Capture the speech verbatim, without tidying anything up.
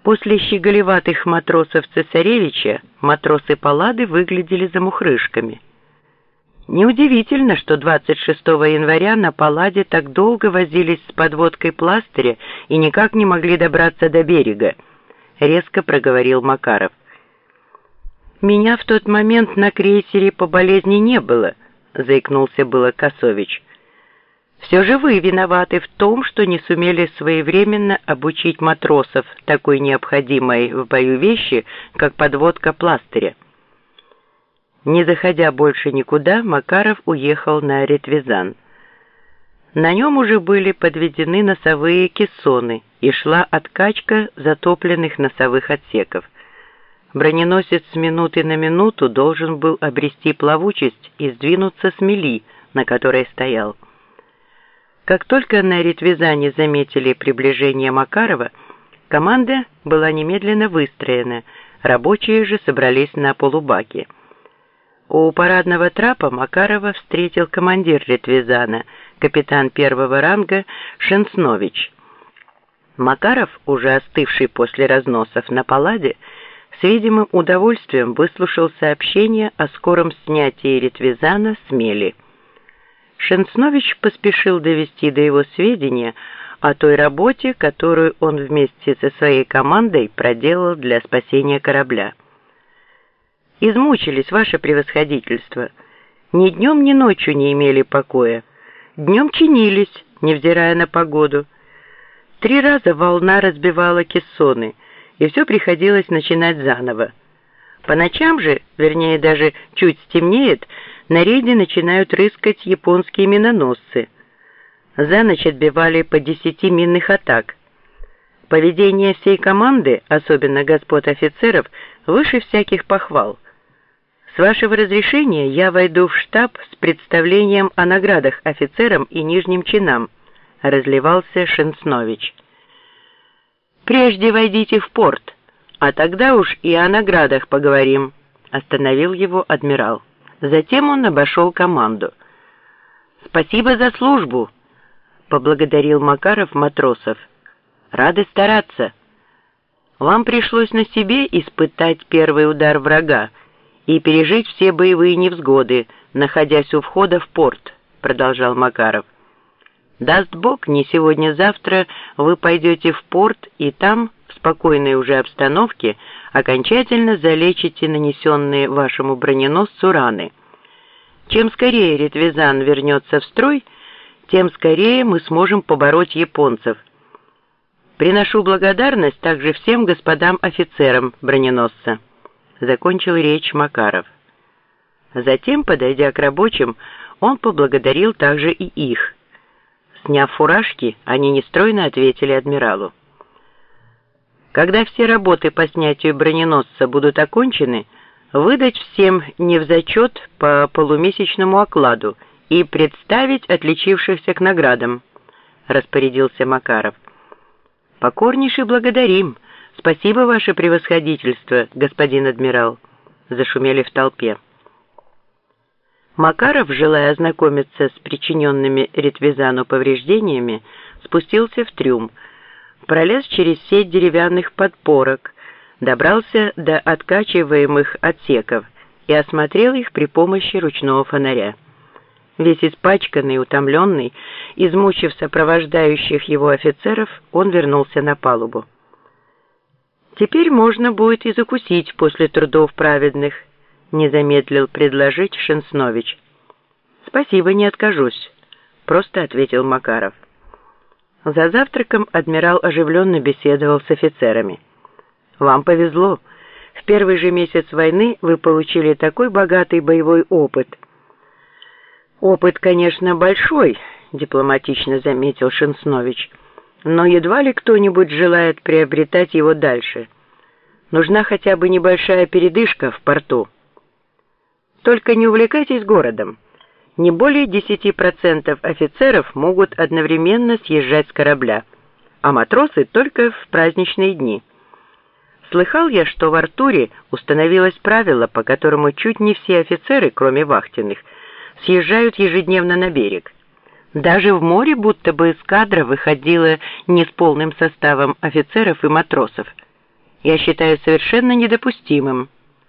После щеголеватых матросов цесаревича матросы Паллады выглядели замухрышками. Неудивительно, что двадцать шестого января на Палладе так долго возились с подводкой пластыря и никак не могли добраться до берега, резко проговорил Макаров. «Меня в тот момент на крейсере по болезни не было», заикнулся было Косович. «Все же вы виноваты в том, что не сумели своевременно обучить матросов такой необходимой в бою вещи, как подводка пластыря». Не заходя больше никуда, Макаров уехал на Ретвизан. На нем уже были подведены носовые кессоны и шла откачка затопленных носовых отсеков. Броненосец с минуты на минуту должен был обрести плавучесть и сдвинуться с мели, на которой стоял. Как только на Ретвизане заметили приближение Макарова, команда была немедленно выстроена, рабочие же собрались на полубаке. У парадного трапа Макарова встретил командир Ретвизана, капитан первого ранга Шенснович. Макаров, уже остывший после разносов на Палладе, с видимым удовольствием выслушал сообщение о скором снятии Ретвизана с мели. Шенснович поспешил довести до его сведения о той работе, которую он вместе со своей командой проделал для спасения корабля. «Измучились, ваше превосходительство. Ни днем, ни ночью не имели покоя. Днем чинились, невзирая на погоду. Три раза волна разбивала кессоны, и все приходилось начинать заново. По ночам же, вернее даже чуть стемнеет, на рейде начинают рыскать японские миноносцы. За ночь отбивали по десяти минных атак. Поведение всей команды, особенно господ офицеров, выше всяких похвал. С вашего разрешения я войду в штаб с представлением о наградах офицерам и нижним чинам», — разливался Шенснович. «Прежде войдите в порт, а тогда уж и о наградах поговорим», — остановил его адмирал. Затем он обошел команду. «Спасибо за службу», — поблагодарил Макаров матросов. «Рады стараться. Вам пришлось на себе испытать первый удар врага и пережить все боевые невзгоды, находясь у входа в порт», — продолжал Макаров. «Даст Бог, не сегодня-завтра вы пойдете в порт и там, в спокойной уже обстановке, окончательно залечите нанесенные вашему броненосцу раны. Чем скорее Ретвизан вернется в строй, тем скорее мы сможем побороть японцев. Приношу благодарность также всем господам офицерам броненосца», — закончил речь Макаров. Затем, подойдя к рабочим, он поблагодарил также и их. Сняв фуражки, они нестройно ответили адмиралу. «Когда все работы по снятию броненосца будут окончены, выдать всем невзачет по полумесячному окладу и представить отличившихся к наградам», — распорядился Макаров. «Покорнейше благодарим. Спасибо, ваше превосходительство, господин адмирал», — зашумели в толпе. Макаров, желая ознакомиться с причиненными Ретвизану повреждениями, спустился в трюм, пролез через сеть деревянных подпорок, добрался до откачиваемых отсеков и осмотрел их при помощи ручного фонаря. Весь испачканный, утомленный, измучив сопровождающих его офицеров, он вернулся на палубу. «Теперь можно будет и закусить после трудов праведных», — не замедлил предложить Шенснович. «Спасибо, не откажусь», — просто ответил Макаров. За завтраком адмирал оживленно беседовал с офицерами. «Вам повезло. В первый же месяц войны вы получили такой богатый боевой опыт». «Опыт, конечно, большой», — дипломатично заметил Шенснович, «но едва ли кто-нибудь желает приобретать его дальше. Нужна хотя бы небольшая передышка в порту. Только не увлекайтесь городом. Не более десяти процентов офицеров могут одновременно съезжать с корабля, а матросы только в праздничные дни. Слыхал я, что в Артуре установилось правило, по которому чуть не все офицеры, кроме вахтенных, съезжают ежедневно на берег. Даже в море будто бы эскадра выходила не с полным составом офицеров и матросов. я считаю совершенно недопустимым.